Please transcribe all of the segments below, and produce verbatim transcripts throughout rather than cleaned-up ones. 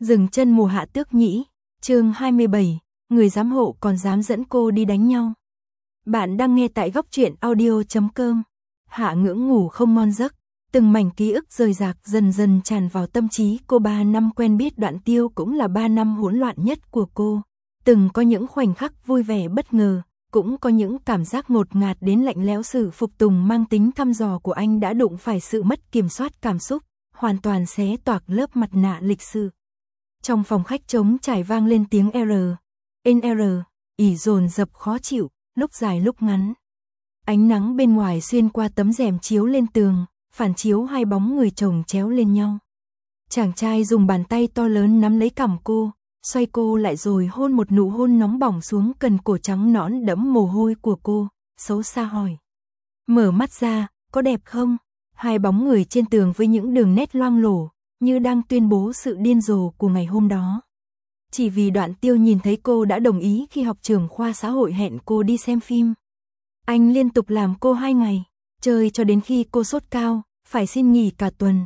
Dừng chân mùa hạ tước nhĩ, chương hai mươi bảy, người giám hộ còn dám dẫn cô đi đánh nhau. Bạn đang nghe tại góc truyện audio chấm com. Hạ Ngưỡng ngủ không ngon giấc, từng mảnh ký ức rời rạc dần dần tràn vào tâm trí cô. Ba năm quen biết Đoạn Tiêu cũng là ba năm hỗn loạn nhất của cô. Từng có những khoảnh khắc vui vẻ bất ngờ, cũng có những cảm giác ngột ngạt đến lạnh lẽo. Sự phục tùng mang tính thăm dò của anh đã đụng phải sự mất kiểm soát cảm xúc, hoàn toàn xé toạc lớp mặt nạ lịch sự. Trong phòng khách trống trải vang lên tiếng R, N R, ỉ dồn dập khó chịu, lúc dài lúc ngắn. Ánh nắng bên ngoài xuyên qua tấm rèm chiếu lên tường, phản chiếu hai bóng người chồng chéo lên nhau. Chàng trai dùng bàn tay to lớn nắm lấy cằm cô, xoay cô lại rồi hôn một nụ hôn nóng bỏng xuống cần cổ trắng nõn đẫm mồ hôi của cô, xấu xa hỏi. Mở mắt ra, có đẹp không? Hai bóng người trên tường với những đường nét loang lổ, như đang tuyên bố sự điên rồ của ngày hôm đó. Chỉ vì Đoạn Tiêu nhìn thấy cô đã đồng ý khi học trưởng khoa xã hội hẹn cô đi xem phim. Anh liên tục làm cô hai ngày, chơi cho đến khi cô sốt cao, phải xin nghỉ cả tuần.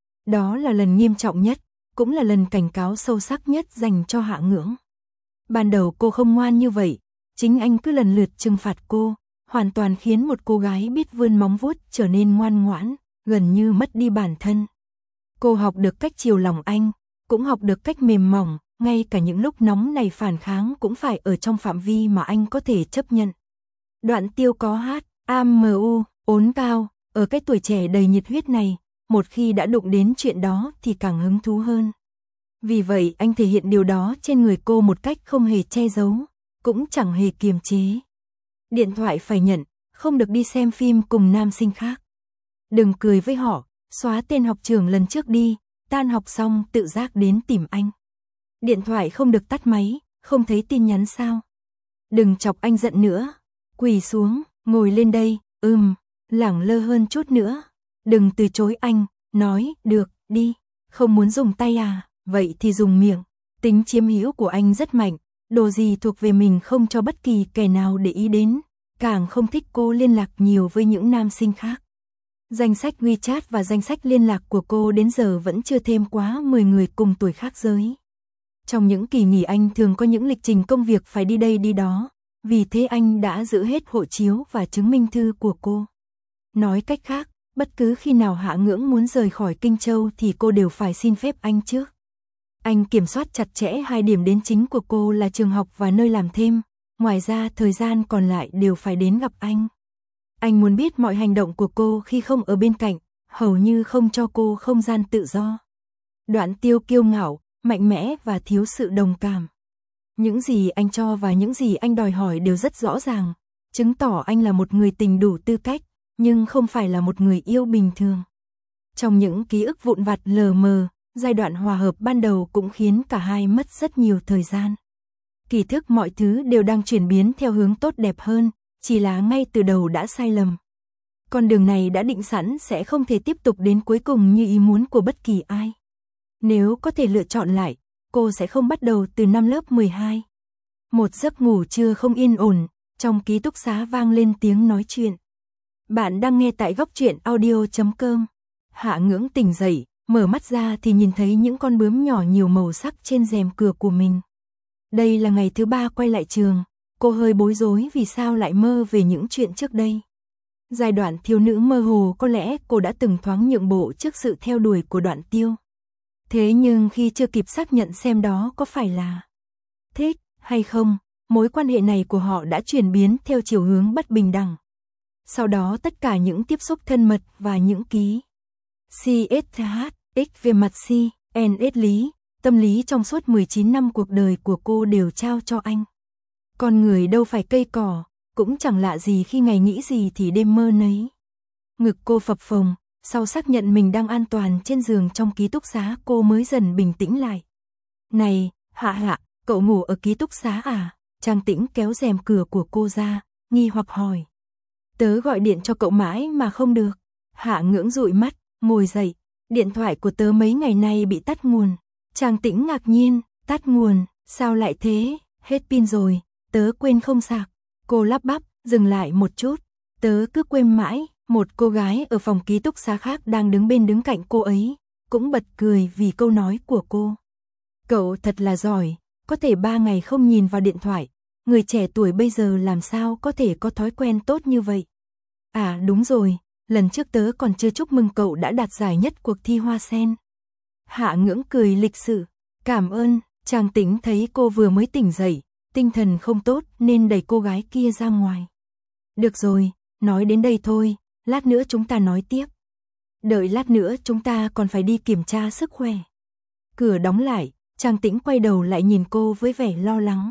Đó là lần nghiêm trọng nhất, cũng là lần cảnh cáo sâu sắc nhất dành cho Hạ Ngưỡng. Ban đầu cô không ngoan như vậy, chính anh cứ lần lượt trừng phạt cô, hoàn toàn khiến một cô gái biết vươn móng vuốt trở nên ngoan ngoãn, gần như mất đi bản thân. Cô học được cách chiều lòng anh, cũng học được cách mềm mỏng, ngay cả những lúc nóng này phản kháng cũng phải ở trong phạm vi mà anh có thể chấp nhận. Đoạn Tiêu có hát, a em u, ốn cao, ở cái tuổi trẻ đầy nhiệt huyết này, một khi đã đụng đến chuyện đó thì càng hứng thú hơn. Vì vậy anh thể hiện điều đó trên người cô một cách không hề che giấu, cũng chẳng hề kiềm chế. Điện thoại phải nhận, không được đi xem phim cùng nam sinh khác. Đừng cười với họ, xóa tên học trưởng lần trước đi, tan học xong tự giác đến tìm anh. Điện thoại không được tắt máy, không thấy tin nhắn sao? Đừng chọc anh giận nữa. Quỳ xuống, ngồi lên đây, ừm, lẳng lơ hơn chút nữa. Đừng từ chối anh, nói, được, đi. Không muốn dùng tay à, vậy thì dùng miệng. Tính chiếm hữu của anh rất mạnh, đồ gì thuộc về mình không cho bất kỳ kẻ nào để ý đến, càng không thích cô liên lạc nhiều với những nam sinh khác. Danh sách WeChat và danh sách liên lạc của cô đến giờ vẫn chưa thêm quá mười người cùng tuổi khác giới. Trong những kỳ nghỉ anh thường có những lịch trình công việc phải đi đây đi đó, vì thế anh đã giữ hết hộ chiếu và chứng minh thư của cô. Nói cách khác, bất cứ khi nào Hạ Ngưỡng muốn rời khỏi Kinh Châu thì cô đều phải xin phép anh trước. Anh kiểm soát chặt chẽ hai điểm đến chính của cô là trường học và nơi làm thêm, ngoài ra thời gian còn lại đều phải đến gặp anh. Anh muốn biết mọi hành động của cô khi không ở bên cạnh, hầu như không cho cô không gian tự do. Đoạn Tiêu kiêu ngạo, mạnh mẽ và thiếu sự đồng cảm. Những gì anh cho và những gì anh đòi hỏi đều rất rõ ràng, chứng tỏ anh là một người tình đủ tư cách, nhưng không phải là một người yêu bình thường. Trong những ký ức vụn vặt lờ mờ, giai đoạn hòa hợp ban đầu cũng khiến cả hai mất rất nhiều thời gian. Kỳ thực mọi thứ đều đang chuyển biến theo hướng tốt đẹp hơn, chỉ là ngay từ đầu đã sai lầm. Con đường này đã định sẵn sẽ không thể tiếp tục đến cuối cùng như ý muốn của bất kỳ ai. Nếu có thể lựa chọn lại, cô sẽ không bắt đầu từ năm lớp mười hai. Một giấc ngủ trưa không yên ổn, trong ký túc xá vang lên tiếng nói chuyện. Bạn đang nghe tại góc truyện audio chấm com. Hạ Ngưỡng tỉnh dậy, mở mắt ra thì nhìn thấy những con bướm nhỏ nhiều màu sắc trên rèm cửa của mình. Đây là ngày thứ ba quay lại trường, cô hơi bối rối vì sao lại mơ về những chuyện trước đây. Giai đoạn thiếu nữ mơ hồ có lẽ cô đã từng thoáng nhượng bộ trước sự theo đuổi của Đoạn Tiêu. Thế nhưng khi chưa kịp xác nhận xem đó có phải là thích hay không, mối quan hệ này của họ đã chuyển biến theo chiều hướng bất bình đẳng. Sau đó tất cả những tiếp xúc thân mật và những ký xê ét hát ích về mặt C, N S lý, tâm lý trong suốt mười chín năm cuộc đời của cô đều trao cho anh. Con người đâu phải cây cỏ, cũng chẳng lạ gì khi ngày nghĩ gì thì đêm mơ nấy. Ngực cô phập phồng, sau xác nhận mình đang an toàn trên giường trong ký túc xá cô mới dần bình tĩnh lại. Này, Hạ Hạ, cậu ngủ ở ký túc xá à? Trang Tĩnh kéo rèm cửa của cô ra, nghi hoặc hỏi. Tớ gọi điện cho cậu mãi mà không được. Hạ Ngưỡng dụi mắt, ngồi dậy. Điện thoại của tớ mấy ngày nay bị tắt nguồn. Trang Tĩnh ngạc nhiên, tắt nguồn, sao lại thế? Hết pin rồi, tớ quên không sạc. Cô lắp bắp, dừng lại một chút. Tớ cứ quên mãi. Một cô gái ở phòng ký túc xá khác đang đứng bên đứng cạnh cô ấy, cũng bật cười vì câu nói của cô. Cậu thật là giỏi, có thể ba ngày không nhìn vào điện thoại, người trẻ tuổi bây giờ làm sao có thể có thói quen tốt như vậy. À đúng rồi, lần trước tớ còn chưa chúc mừng cậu đã đạt giải nhất cuộc thi hoa sen. Hạ Ngưỡng cười lịch sự, cảm ơn. Trang Tĩnh thấy cô vừa mới tỉnh dậy, tinh thần không tốt nên đẩy cô gái kia ra ngoài. Được rồi, nói đến đây thôi, lát nữa chúng ta nói tiếp. Đợi lát nữa chúng ta còn phải đi kiểm tra sức khỏe. Cửa đóng lại, Trang Tĩnh quay đầu lại nhìn cô với vẻ lo lắng.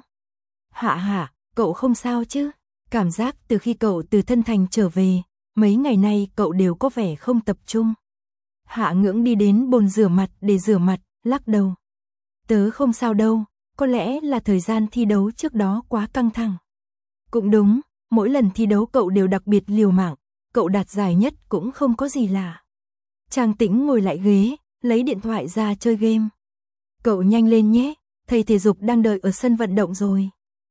Hạ Hạ, cậu không sao chứ? Cảm giác từ khi cậu từ Thân Thành trở về, mấy ngày nay cậu đều có vẻ không tập trung. Hạ Ngưỡng đi đến bồn rửa mặt để rửa mặt, lắc đầu. Tớ không sao đâu, có lẽ là thời gian thi đấu trước đó quá căng thẳng. Cũng đúng, mỗi lần thi đấu cậu đều đặc biệt liều mạng, cậu đạt giải nhất cũng không có gì lạ. Trang Tĩnh ngồi lại ghế, lấy điện thoại ra chơi game. Cậu nhanh lên nhé, thầy thể dục đang đợi ở sân vận động rồi.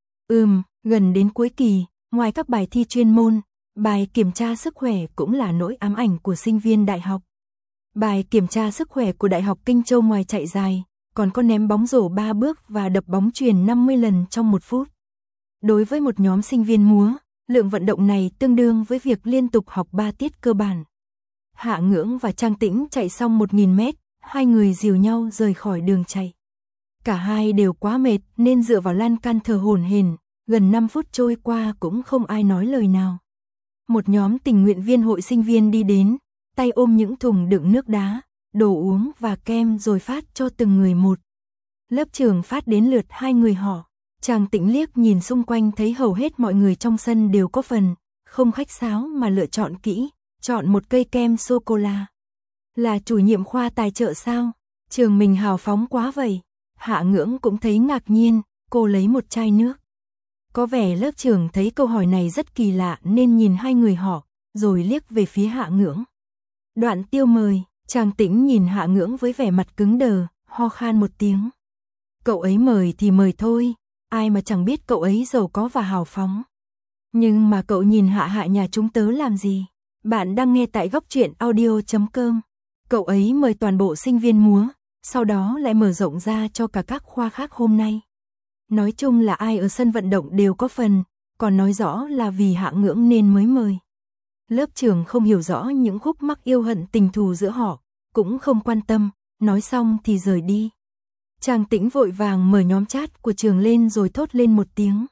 Ừm, gần đến cuối kỳ, ngoài các bài thi chuyên môn, bài kiểm tra sức khỏe cũng là nỗi ám ảnh của sinh viên đại học. Bài kiểm tra sức khỏe của Đại học Kinh Châu ngoài chạy dài, còn có ném bóng rổ ba bước và đập bóng chuyền năm mươi lần trong một phút. Đối với một nhóm sinh viên múa, lượng vận động này tương đương với việc liên tục học ba tiết cơ bản. Hạ Ngưỡng và Trang Tĩnh chạy xong một nghìn mét, hai người dìu nhau rời khỏi đường chạy. Cả hai đều quá mệt nên dựa vào lan can thở hổn hển, gần năm phút trôi qua cũng không ai nói lời nào. Một nhóm tình nguyện viên hội sinh viên đi đến, tay ôm những thùng đựng nước đá, đồ uống và kem rồi phát cho từng người một. Lớp trưởng phát đến lượt hai người họ. Trang Tĩnh liếc nhìn xung quanh thấy hầu hết mọi người trong sân đều có phần, không khách sáo mà lựa chọn kỹ, chọn một cây kem sô-cô-la. Là chủ nhiệm khoa tài trợ sao? Trường mình hào phóng quá vậy. Hạ Ngưỡng cũng thấy ngạc nhiên, cô lấy một chai nước. Có vẻ lớp trưởng thấy câu hỏi này rất kỳ lạ nên nhìn hai người họ, rồi liếc về phía Hạ Ngưỡng. Đoạn Tiêu mời. Trang Tĩnh nhìn Hạ Ngưỡng với vẻ mặt cứng đờ, ho khan một tiếng. Cậu ấy mời thì mời thôi, ai mà chẳng biết cậu ấy giàu có và hào phóng. Nhưng mà cậu nhìn Hạ Hạ nhà chúng tớ làm gì? Bạn đang nghe tại góc truyện audio chấm com. Cậu ấy mời toàn bộ sinh viên múa, sau đó lại mở rộng ra cho cả các khoa khác hôm nay. Nói chung là ai ở sân vận động đều có phần, còn nói rõ là vì Hạ Ngưỡng nên mới mời. Lớp trưởng không hiểu rõ những khúc mắc yêu hận tình thù giữa họ, cũng không quan tâm, nói xong thì rời đi. Trang Tĩnh vội vàng mở nhóm chat của trường lên rồi thốt lên một tiếng.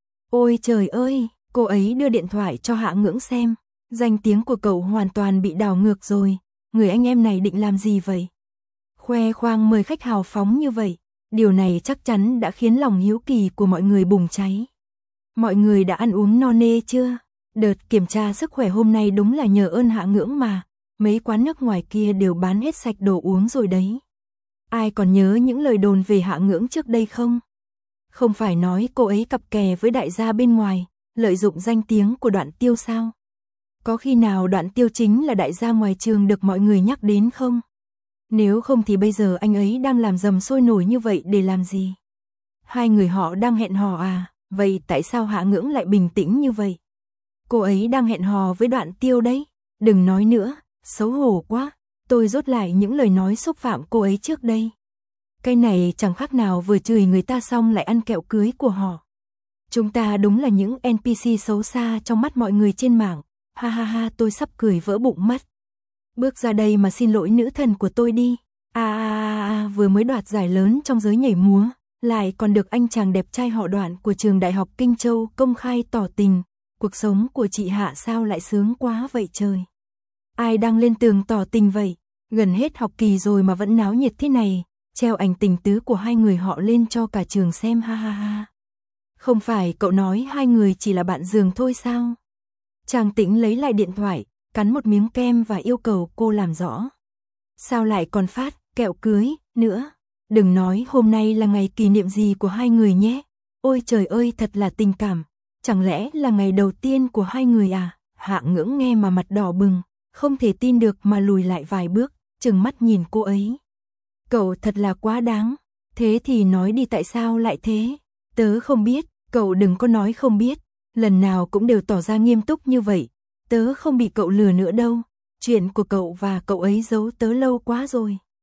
Ôi trời ơi, cô ấy đưa điện thoại cho Hạ Ngưỡng xem, danh tiếng của cậu hoàn toàn bị đảo ngược rồi, người anh em này định làm gì vậy? Khoe khoang mời khách hào phóng như vậy, điều này chắc chắn đã khiến lòng hiếu kỳ của mọi người bùng cháy. Mọi người đã ăn uống no nê chưa? Đợt kiểm tra sức khỏe hôm nay đúng là nhờ ơn Hạ Ngưỡng mà, mấy quán nước ngoài kia đều bán hết sạch đồ uống rồi đấy. Ai còn nhớ những lời đồn về Hạ Ngưỡng trước đây không? Không phải nói cô ấy cặp kè với đại gia bên ngoài, lợi dụng danh tiếng của Đoạn Tiêu sao? Có khi nào Đoạn Tiêu chính là đại gia ngoài trường được mọi người nhắc đến không? Nếu không thì bây giờ anh ấy đang làm rầm sôi nổi như vậy để làm gì? Hai người họ đang hẹn hò à? Vậy tại sao Hạ Ngưỡng lại bình tĩnh như vậy? Cô ấy đang hẹn hò với Đoạn Tiêu đấy. Đừng nói nữa, xấu hổ quá. Tôi rốt lại những lời nói xúc phạm cô ấy trước đây. Cái này chẳng khác nào vừa chửi người ta xong lại ăn kẹo cưới của họ. Chúng ta đúng là những en pê xê xấu xa trong mắt mọi người trên mạng. Ha ha ha, tôi sắp cười vỡ bụng mất. Bước ra đây mà xin lỗi nữ thần của tôi đi. À, à, à, à vừa mới đoạt giải lớn trong giới nhảy múa, lại còn được anh chàng đẹp trai họ Đoạn của trường Đại học Kinh Châu công khai tỏ tình. Cuộc sống của chị Hạ sao lại sướng quá vậy trời. Ai đang lên tường tỏ tình vậy? Gần hết học kỳ rồi mà vẫn náo nhiệt thế này, treo ảnh tình tứ của hai người họ lên cho cả trường xem ha ha ha. Không phải cậu nói hai người chỉ là bạn giường thôi sao? Trang Tĩnh lấy lại điện thoại, cắn một miếng kem và yêu cầu cô làm rõ. Sao lại còn phát kẹo cưới nữa? Đừng nói hôm nay là ngày kỷ niệm gì của hai người nhé. Ôi trời ơi, thật là tình cảm. Chẳng lẽ là ngày đầu tiên của hai người à? Hạ Ngưỡng nghe mà mặt đỏ bừng, không thể tin được mà lùi lại vài bước, trừng mắt nhìn cô ấy. Cậu thật là quá đáng. Thế thì nói đi, tại sao lại thế? Tớ không biết. Cậu đừng có nói không biết. Lần nào cũng đều tỏ ra nghiêm túc như vậy. Tớ không bị cậu lừa nữa đâu. Chuyện của cậu và cậu ấy giấu tớ lâu quá rồi.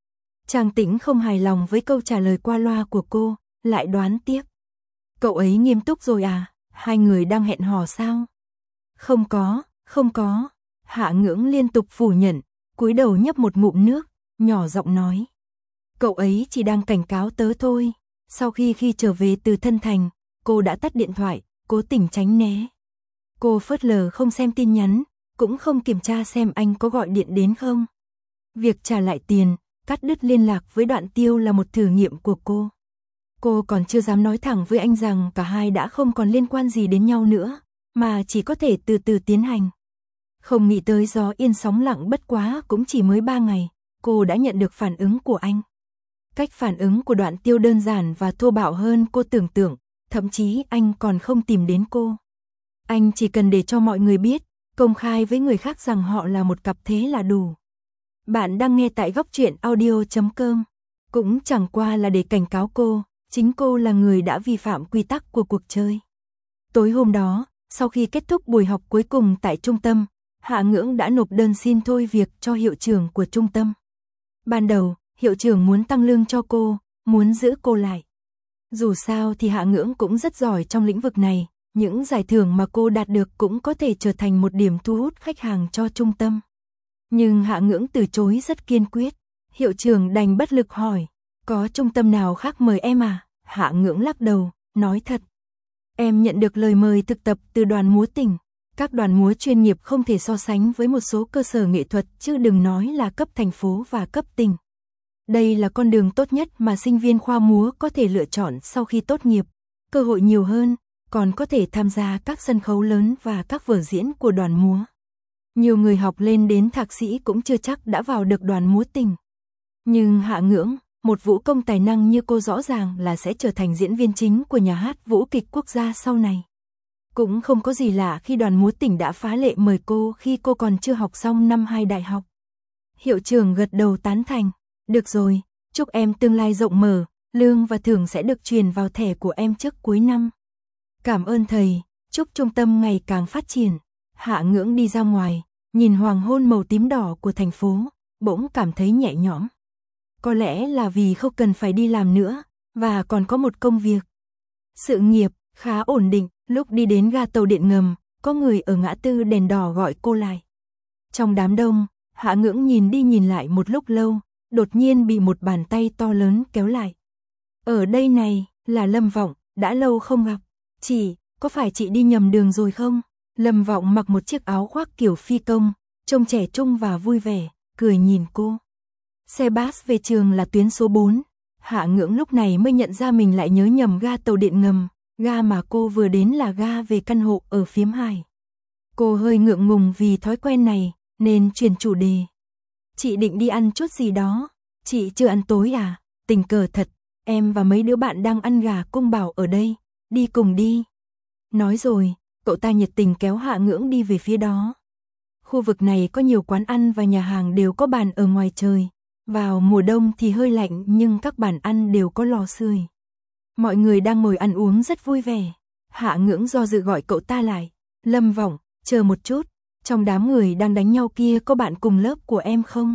Trang Tĩnh không hài lòng với câu trả lời qua loa của cô, lại đoán tiếp. Cậu ấy nghiêm túc rồi à, hai người đang hẹn hò sao? Không có, không có. Hạ Ngưỡng liên tục phủ nhận, cúi đầu nhấp một ngụm nước, nhỏ giọng nói. Cậu ấy chỉ đang cảnh cáo tớ thôi. Sau khi khi trở về từ Thân Thành, cô đã tắt điện thoại, cố tình tránh né. Cô phớt lờ không xem tin nhắn, cũng không kiểm tra xem anh có gọi điện đến không. Việc trả lại tiền, cắt đứt liên lạc với Đoạn Tiêu là một thử nghiệm của cô. Cô còn chưa dám nói thẳng với anh rằng cả hai đã không còn liên quan gì đến nhau nữa, mà chỉ có thể từ từ tiến hành. Không nghĩ tới gió yên sóng lặng bất quá cũng chỉ mới ba ngày, cô đã nhận được phản ứng của anh. Cách phản ứng của Đoạn Tiêu đơn giản và thô bạo hơn cô tưởng tượng, thậm chí anh còn không tìm đến cô. Anh chỉ cần để cho mọi người biết, công khai với người khác rằng họ là một cặp thế là đủ. Bạn đang nghe tại góc truyện audio chấm com. Cũng chẳng qua là để cảnh cáo cô, chính cô là người đã vi phạm quy tắc của cuộc chơi. Tối hôm đó, sau khi kết thúc buổi học cuối cùng tại trung tâm, Hạ Ngưỡng đã nộp đơn xin thôi việc cho hiệu trưởng của trung tâm. Ban đầu, hiệu trưởng muốn tăng lương cho cô, muốn giữ cô lại. Dù sao thì Hạ Ngưỡng cũng rất giỏi trong lĩnh vực này, những giải thưởng mà cô đạt được cũng có thể trở thành một điểm thu hút khách hàng cho trung tâm. Nhưng Hạ Ngưỡng từ chối rất kiên quyết, hiệu trưởng đành bất lực hỏi, có trung tâm nào khác mời em à? Hạ Ngưỡng lắc đầu, nói thật. Em nhận được lời mời thực tập từ đoàn múa tỉnh. Các đoàn múa chuyên nghiệp không thể so sánh với một số cơ sở nghệ thuật chứ đừng nói là cấp thành phố và cấp tỉnh. Đây là con đường tốt nhất mà sinh viên khoa múa có thể lựa chọn sau khi tốt nghiệp, cơ hội nhiều hơn, còn có thể tham gia các sân khấu lớn và các vở diễn của đoàn múa. Nhiều người học lên đến thạc sĩ cũng chưa chắc đã vào được đoàn múa tỉnh. Nhưng Hạ Ngưỡng, một vũ công tài năng như cô rõ ràng là sẽ trở thành diễn viên chính của nhà hát vũ kịch quốc gia sau này. Cũng không có gì lạ khi đoàn múa tỉnh đã phá lệ mời cô khi cô còn chưa học xong năm hai đại học. Hiệu trưởng gật đầu tán thành. Được rồi, chúc em tương lai rộng mở, lương và thưởng sẽ được truyền vào thẻ của em trước cuối năm. Cảm ơn thầy, chúc trung tâm ngày càng phát triển. Hạ Ngưỡng đi ra ngoài, nhìn hoàng hôn màu tím đỏ của thành phố, bỗng cảm thấy nhẹ nhõm. Có lẽ là vì không cần phải đi làm nữa, và còn có một công việc. Sự nghiệp khá ổn định. Lúc đi đến ga tàu điện ngầm, có người ở ngã tư đèn đỏ gọi cô lại. Trong đám đông, Hạ Ngưỡng nhìn đi nhìn lại một lúc lâu, đột nhiên bị một bàn tay to lớn kéo lại. Ở đây này, là Lâm Vọng, đã lâu không gặp. Chị, có phải chị đi nhầm đường rồi không? Lâm Vọng mặc một chiếc áo khoác kiểu phi công, trông trẻ trung và vui vẻ, cười nhìn cô. Xe bus về trường là tuyến số bốn. Hạ Ngưỡng lúc này mới nhận ra mình lại nhớ nhầm ga tàu điện ngầm. Ga mà cô vừa đến là ga về căn hộ ở Phiếm Hải. Cô hơi ngượng ngùng vì thói quen này, nên chuyển chủ đề. Chị định đi ăn chút gì đó, chị chưa ăn tối à? Tình cờ thật, em và mấy đứa bạn đang ăn gà cung bảo ở đây, đi cùng đi. Nói rồi, cậu ta nhiệt tình kéo Hạ Ngưỡng đi về phía đó. Khu vực này có nhiều quán ăn và nhà hàng đều có bàn ở ngoài trời. Vào mùa đông thì hơi lạnh nhưng các bàn ăn đều có lò sưởi. Mọi người đang ngồi ăn uống rất vui vẻ. Hạ Ngưỡng do dự gọi cậu ta lại. Lâm Vọng, chờ một chút, trong đám người đang đánh nhau kia có bạn cùng lớp của em không?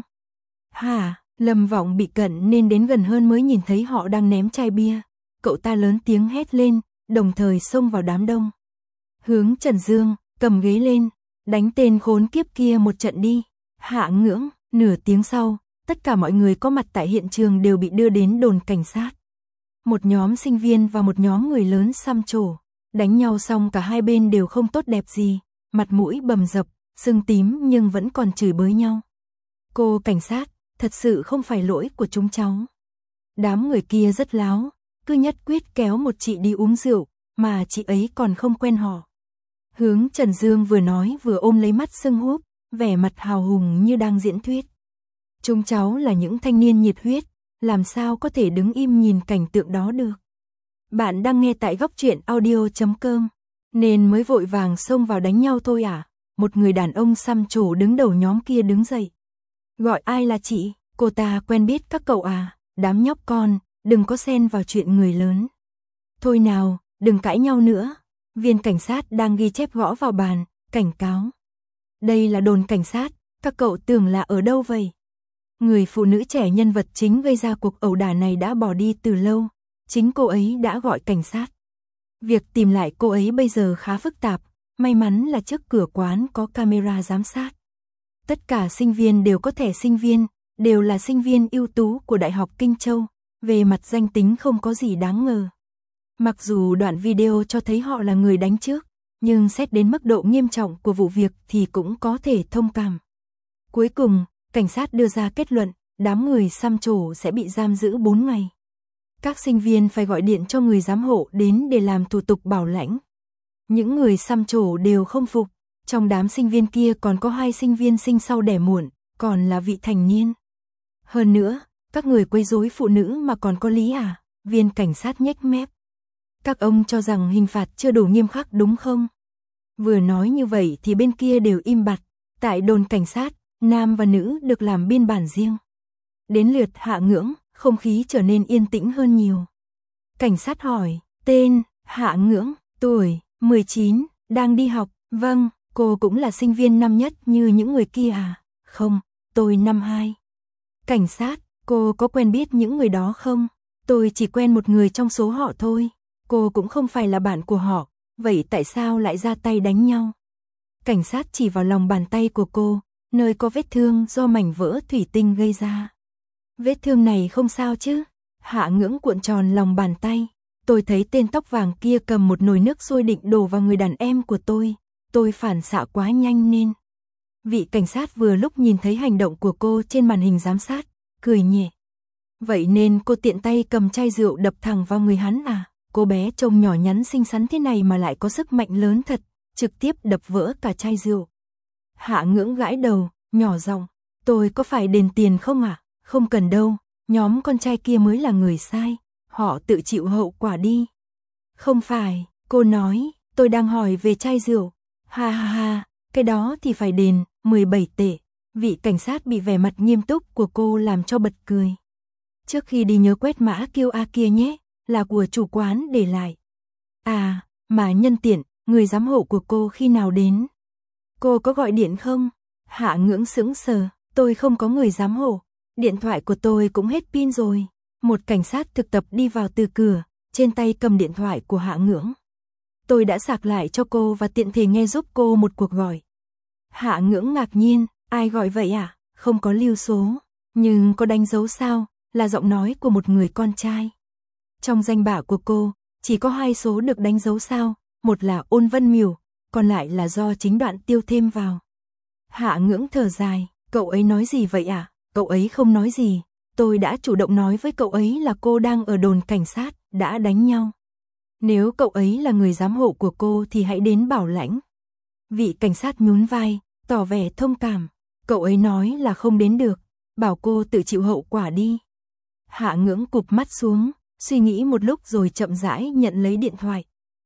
Hả? Lâm Vọng bị cận nên đến gần hơn mới nhìn thấy họ đang ném chai bia. Cậu ta lớn tiếng hét lên, đồng thời xông vào đám đông. Hướng Trần Dương, cầm ghế lên, đánh tên khốn kiếp kia một trận đi. Hạ Ngưỡng, nửa tiếng sau, tất cả mọi người có mặt tại hiện trường đều bị đưa đến đồn cảnh sát. Một nhóm sinh viên và một nhóm người lớn xăm trổ, đánh nhau xong cả hai bên đều không tốt đẹp gì, mặt mũi bầm dập, sưng tím nhưng vẫn còn chửi bới nhau. Cô cảnh sát, thật sự không phải lỗi của chúng cháu. Đám người kia rất láo, cứ nhất quyết kéo một chị đi uống rượu, mà chị ấy còn không quen họ. Hướng Trần Dương vừa nói vừa ôm lấy mắt sưng húp, vẻ mặt hào hùng như đang diễn thuyết. Chúng cháu là những thanh niên nhiệt huyết, làm sao có thể đứng im nhìn cảnh tượng đó được. Bạn đang nghe tại góc truyện audio chấm com, nên mới vội vàng xông vào đánh nhau thôi à? Một người đàn ông xăm trổ đứng đầu nhóm kia đứng dậy. Gọi ai là chị? Cô ta quen biết các cậu à? Đám nhóc con, đừng có xen vào chuyện người lớn. Thôi nào, đừng cãi nhau nữa. Viên cảnh sát đang ghi chép gõ vào bàn, cảnh cáo. Đây là đồn cảnh sát, các cậu tưởng là ở đâu vậy? Người phụ nữ trẻ nhân vật chính gây ra cuộc ẩu đả này đã bỏ đi từ lâu, chính cô ấy đã gọi cảnh sát. Việc tìm lại cô ấy bây giờ khá phức tạp, may mắn là trước cửa quán có camera giám sát. Tất cả sinh viên đều có thẻ sinh viên, đều là sinh viên ưu tú của Đại học Kinh Châu, về mặt danh tính không có gì đáng ngờ. Mặc dù đoạn video cho thấy họ là người đánh trước, nhưng xét đến mức độ nghiêm trọng của vụ việc thì cũng có thể thông cảm. Cuối cùng, cảnh sát đưa ra kết luận, đám người xăm trổ sẽ bị giam giữ bốn ngày. Các sinh viên phải gọi điện cho người giám hộ đến để làm thủ tục bảo lãnh. Những người xăm trổ đều không phục, trong đám sinh viên kia còn có hai sinh viên sinh sau đẻ muộn, còn là vị thành niên. Hơn nữa, các người quấy rối phụ nữ mà còn có lý à? Viên cảnh sát nhếch mép. Các ông cho rằng hình phạt chưa đủ nghiêm khắc đúng không? Vừa nói như vậy thì bên kia đều im bặt. Tại đồn cảnh sát, nam và nữ được làm biên bản riêng. Đến lượt Hạ Ngưỡng, không khí trở nên yên tĩnh hơn nhiều. Cảnh sát hỏi, tên, Hạ Ngưỡng, tuổi, mười chín, đang đi học, vâng, cô cũng là sinh viên năm nhất như những người kia à? Không, tôi năm hai. Cảnh sát, cô có quen biết những người đó không? Tôi chỉ quen một người trong số họ thôi. Cô cũng không phải là bạn của họ, vậy tại sao lại ra tay đánh nhau? Cảnh sát chỉ vào lòng bàn tay của cô, nơi có vết thương do mảnh vỡ thủy tinh gây ra. Vết thương này không sao chứ? Hạ Ngưỡng cuộn tròn lòng bàn tay. Tôi thấy tên tóc vàng kia cầm một nồi nước sôi định đổ vào người đàn em của tôi. Tôi phản xạ quá nhanh nên. Vị cảnh sát vừa lúc nhìn thấy hành động của cô trên màn hình giám sát, cười nhẹ. Vậy nên cô tiện tay cầm chai rượu đập thẳng vào người hắn à? Cô bé trông nhỏ nhắn xinh xắn thế này mà lại có sức mạnh lớn thật, trực tiếp đập vỡ cả chai rượu. Hạ Ngưỡng gãi đầu, nhỏ giọng, tôi có phải đền tiền không ạ? À? Không cần đâu, nhóm con trai kia mới là người sai, họ tự chịu hậu quả đi. Không phải, cô nói, tôi đang hỏi về chai rượu. Ha ha ha, cái đó thì phải đền, mười bảy tệ. Vị cảnh sát bị vẻ mặt nghiêm túc của cô làm cho bật cười. Trước khi đi nhớ quét mã kiu a kia nhé, là của chủ quán để lại. À, mà nhân tiện, người giám hộ của cô khi nào đến? Cô có gọi điện không? Hạ Ngưỡng sững sờ, tôi không có người giám hộ. Điện thoại của tôi cũng hết pin rồi. Một cảnh sát thực tập đi vào từ cửa, trên tay cầm điện thoại của Hạ Ngưỡng. Tôi đã sạc lại cho cô và tiện thể nghe giúp cô một cuộc gọi. Hạ Ngưỡng ngạc nhiên, ai gọi vậy à? Không có lưu số, nhưng có đánh dấu sao? Là giọng nói của một người con trai. Trong danh bạ của cô, chỉ có hai số được đánh dấu sao, một là Ôn Vân Miểu, còn lại là do chính Đoạn Tiêu thêm vào. Hạ Ngưỡng thở dài, cậu ấy nói gì vậy à? Cậu ấy không nói gì, tôi đã chủ động nói với cậu ấy là cô đang ở đồn cảnh sát, đã đánh nhau. Nếu cậu ấy là người giám hộ của cô thì hãy đến bảo lãnh. Vị cảnh sát nhún vai, tỏ vẻ thông cảm, cậu ấy nói là không đến được, bảo cô tự chịu hậu quả đi. Hạ Ngưỡng cụp mắt xuống, suy nghĩ một lúc rồi chậm rãi nhận lấy điện thoại.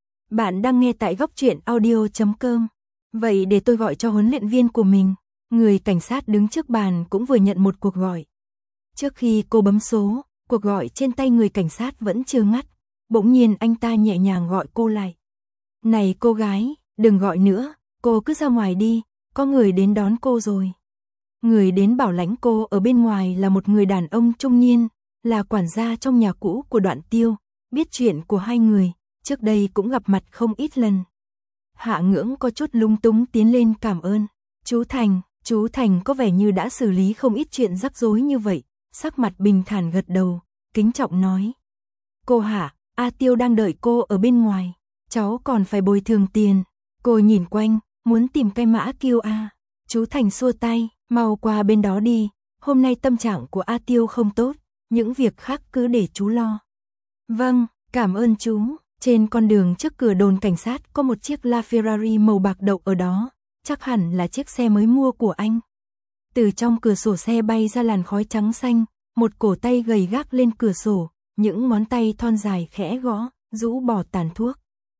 Bạn đang nghe tại góc truyện audio chấm com. Vậy để tôi gọi cho huấn luyện viên của mình. Người cảnh sát đứng trước bàn cũng vừa nhận một cuộc gọi. Trước khi cô bấm số, cuộc gọi trên tay người cảnh sát vẫn chưa ngắt. Bỗng nhiên anh ta nhẹ nhàng gọi cô lại. Này cô gái, đừng gọi nữa, cô cứ ra ngoài đi, có người đến đón cô rồi. Người đến bảo lãnh cô ở bên ngoài là một người đàn ông trung niên, là quản gia trong nhà cũ của Đoạn Tiêu, biết chuyện của hai người, trước đây cũng gặp mặt không ít lần. Hạ Ngưỡng có chút lung túng tiến lên cảm ơn. Chú Thành, chú Thành có vẻ như đã xử lý không ít chuyện rắc rối như vậy, sắc mặt bình thản gật đầu, kính trọng nói. Cô Hạ, A Tiêu đang đợi cô ở bên ngoài, cháu còn phải bồi thường tiền. Cô nhìn quanh, muốn tìm cái mã kiu a. Chú Thành xua tay, mau qua bên đó đi, hôm nay tâm trạng của A Tiêu không tốt, những việc khác cứ để chú lo. Vâng, cảm ơn chú. Trên con đường trước cửa đồn cảnh sát có một chiếc LaFerrari màu bạc đậu ở đó, chắc hẳn là chiếc xe mới mua của anh. Từ trong cửa sổ xe bay ra làn khói trắng xanh, một cổ tay gầy gác lên cửa sổ, những ngón tay thon dài khẽ gõ, rũ bỏ tàn thuốc.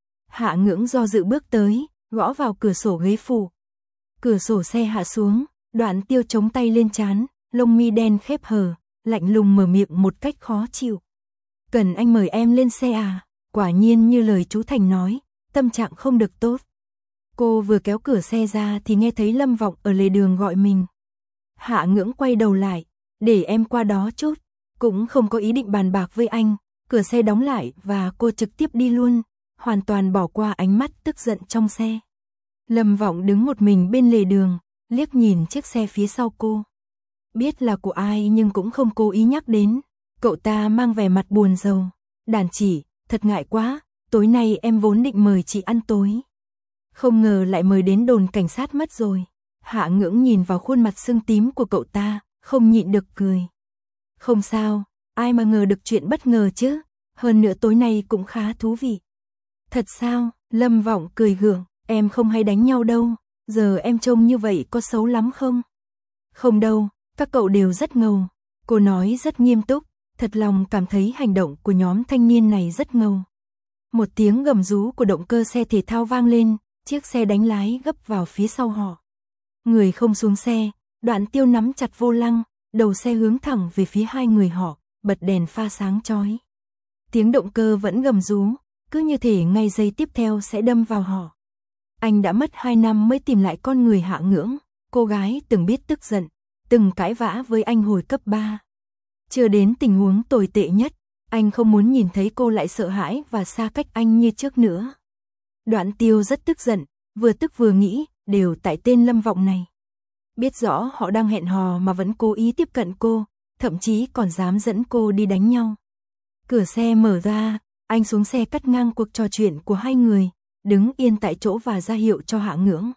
Hạ Ngưỡng do dự bước tới, gõ vào cửa sổ ghế phụ. Cửa sổ xe hạ xuống, Đoạn Tiêu chống tay lên trán, lông mi đen khép hờ, lạnh lùng mở miệng một cách khó chịu. Cần anh mời em lên xe à? Quả nhiên như lời chú Thành nói, tâm trạng không được tốt. Cô vừa kéo cửa xe ra thì nghe thấy Lâm Vọng ở lề đường gọi mình. Hạ Ngưỡng quay đầu lại, để em qua đó chút, cũng không có ý định bàn bạc với anh, cửa xe đóng lại và cô trực tiếp đi luôn, hoàn toàn bỏ qua ánh mắt tức giận trong xe. Lâm Vọng đứng một mình bên lề đường, liếc nhìn chiếc xe phía sau cô. Biết là của ai nhưng cũng không cố ý nhắc đến, cậu ta mang vẻ mặt buồn rầu. Đàn chỉ, thật ngại quá, tối nay em vốn định mời chị ăn tối. Không ngờ lại mời đến đồn cảnh sát mất rồi. Hạ Ngưỡng nhìn vào khuôn mặt sưng tím của cậu ta, không nhịn được cười. Không sao, ai mà ngờ được chuyện bất ngờ chứ, hơn nữa tối nay cũng khá thú vị. Thật sao? Lâm Vọng cười gượng, em không hay đánh nhau đâu, giờ em trông như vậy có xấu lắm không? Không đâu, các cậu đều rất ngầu. Cô nói rất nghiêm túc, thật lòng cảm thấy hành động của nhóm thanh niên này rất ngầu. Một tiếng gầm rú của động cơ xe thể thao vang lên, chiếc xe đánh lái gấp vào phía sau họ. Người không xuống xe, Đoạn Tiêu nắm chặt vô lăng, đầu xe hướng thẳng về phía hai người họ, bật đèn pha sáng chói. Tiếng động cơ vẫn gầm rú, cứ như thể ngay giây tiếp theo sẽ đâm vào họ. Anh đã mất hai năm mới tìm lại con người Hạ Ngưỡng, cô gái từng biết tức giận, từng cãi vã với anh hồi cấp ba. Chưa đến tình huống tồi tệ nhất, anh không muốn nhìn thấy cô lại sợ hãi và xa cách anh như trước nữa. Đoạn Tiêu rất tức giận, vừa tức vừa nghĩ, đều tại tên Lâm Vọng này. Biết rõ họ đang hẹn hò mà vẫn cố ý tiếp cận cô, thậm chí còn dám dẫn cô đi đánh nhau. Cửa xe mở ra, anh xuống xe cắt ngang cuộc trò chuyện của hai người, đứng yên tại chỗ và ra hiệu cho Hạ Ngưỡng.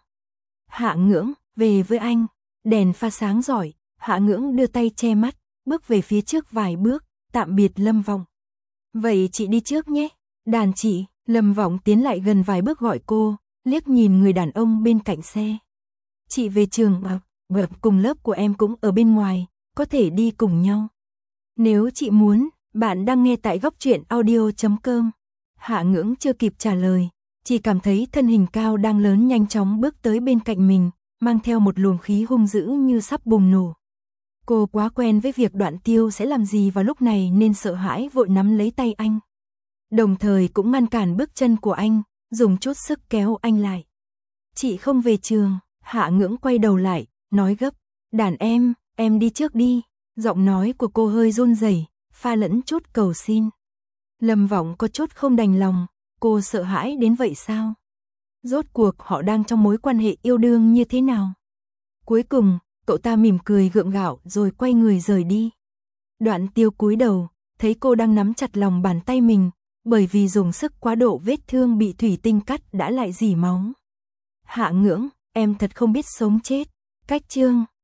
Hạ Ngưỡng, về với anh. Đèn pha sáng rọi, Hạ Ngưỡng đưa tay che mắt, bước về phía trước vài bước, tạm biệt Lâm Vọng. Vậy chị đi trước nhé. Đàn chị. Lâm Vọng tiến lại gần vài bước gọi cô, liếc nhìn người đàn ông bên cạnh xe. Chị về trường à? Bập, cùng lớp của em cũng ở bên ngoài, có thể đi cùng nhau. Nếu chị muốn. Bạn đang nghe tại góc truyện audio chấm com. Hạ Ngưỡng chưa kịp trả lời, chỉ cảm thấy thân hình cao đang lớn nhanh chóng bước tới bên cạnh mình, mang theo một luồng khí hung dữ như sắp bùng nổ. Cô quá quen với việc Đoạn Tiêu sẽ làm gì vào lúc này nên sợ hãi vội nắm lấy tay anh. Đồng thời cũng ngăn cản bước chân của anh, dùng chút sức kéo anh lại. Chị không về trường. Hạ Ngưỡng quay đầu lại, nói gấp. Đàn em, em đi trước đi. Giọng nói của cô hơi run rẩy, pha lẫn chút cầu xin. Lâm Vọng có chút không đành lòng, cô sợ hãi đến vậy sao? Rốt cuộc họ đang trong mối quan hệ yêu đương như thế nào? Cuối cùng, cậu ta mỉm cười gượng gạo rồi quay người rời đi. Đoạn Tiêu cúi đầu, thấy cô đang nắm chặt lòng bàn tay mình, bởi vì dùng sức quá độ vết thương bị thủy tinh cắt đã lại rỉ máu. Hạ Ngưỡng, em thật không biết sống chết. Cách chương